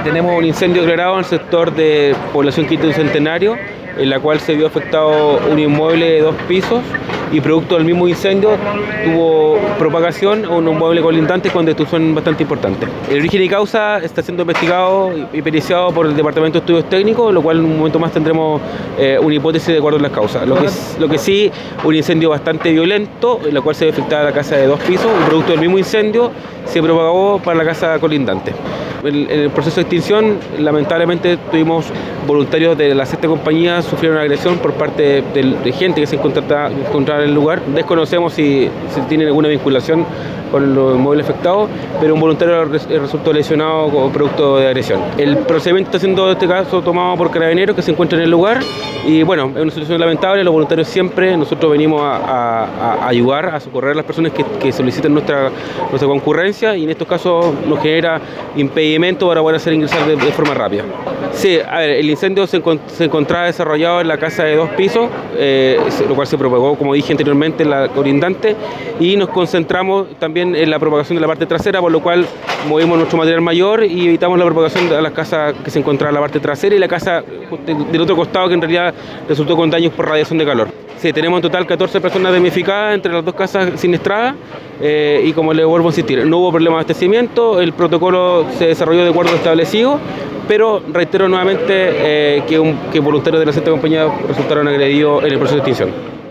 Tenemos un incendio declarado en el sector de población Quinto Centenario, en la cual se vio afectado un inmueble de 2 pisos y producto del mismo incendio tuvo propagación a un inmueble colindante con destrucción bastante importante. El origen y causa está siendo investigado y periciado por el Departamento de Estudios Técnicos, lo cual en un momento más tendremos una hipótesis de acuerdo a las causas. Lo que sí, un incendio bastante violento, en la cual se ve afectada la casa de 2 pisos, un producto del mismo incendio se propagó para la casa colindante. En el proceso de extinción, lamentablemente, tuvimos voluntarios de la sexta compañía sufrieron agresión por parte de gente que se encontraba en el lugar. Desconocemos si tienen alguna vinculación con los inmuebles afectados, pero un voluntario resultó lesionado como producto de agresión. El procedimiento está siendo, en este caso, tomado por carabineros que se encuentran en el lugar y bueno, es una situación lamentable. Los voluntarios siempre, nosotros venimos a ayudar, a socorrer a las personas que soliciten nuestra concurrencia y en estos casos nos genera impedimento para poder hacer ingresar de forma rápida. Sí, a ver, el incendio se encontraba desarrollado en la casa de 2 pisos, lo cual se propagó, como dije anteriormente, en la colindante y nos concentramos también en la propagación de la parte trasera, por lo cual movimos nuestro material mayor y evitamos la propagación de las casas que se encontraba en la parte trasera y la casa del otro costado que en realidad resultó con daños por radiación de calor. Sí, tenemos en total 14 personas damnificadas entre las 2 casas siniestradas y como les vuelvo a insistir, no hubo problema de abastecimiento, el protocolo se desarrolló de acuerdo establecido, pero reitero nuevamente que voluntarios de la sexta compañía resultaron agredidos en el proceso de extinción.